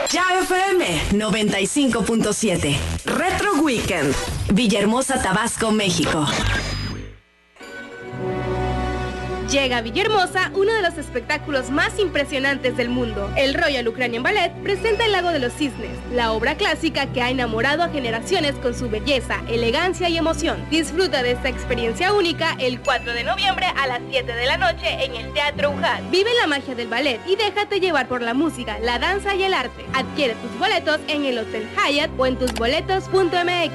Ya FM 95.7. Retro Weekend. Villahermosa, Tabasco, México. Llega a Villahermosa uno de los espectáculos más impresionantes del mundo. El Royal Ukrainian Ballet presenta El Lago de los Cisnes, la obra clásica que ha enamorado a generaciones con su belleza, elegancia y emoción. Disfruta de esta experiencia única el 4 de noviembre a las 7 de la noche en el Teatro Ujal. Vive la magia del ballet y déjate llevar por la música, la danza y el arte. Adquiere tus boletos en el Hotel Hyatt o en tusboletos.mx.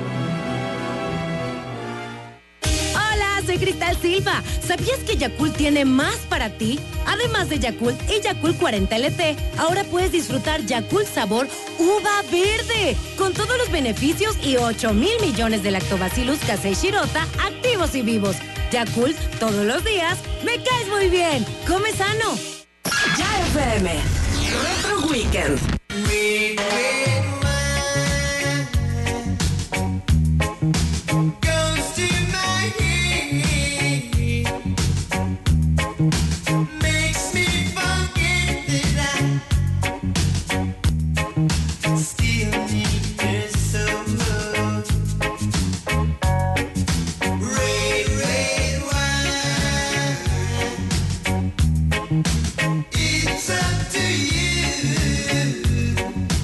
Soy Cristal Silva. ¿Sabías que Yakult tiene más para ti? Además de Yakult y Yakult 40 LT, ahora puedes disfrutar Yakult sabor uva verde, con todos los beneficios y 8,000 millones de lactobacillus casei shirota activos y vivos. Yakult, todos los días, me caes muy bien. Come sano. Ya FM. Retro Weekend. It's up to you.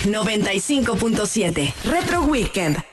95.7. Retro Weekend.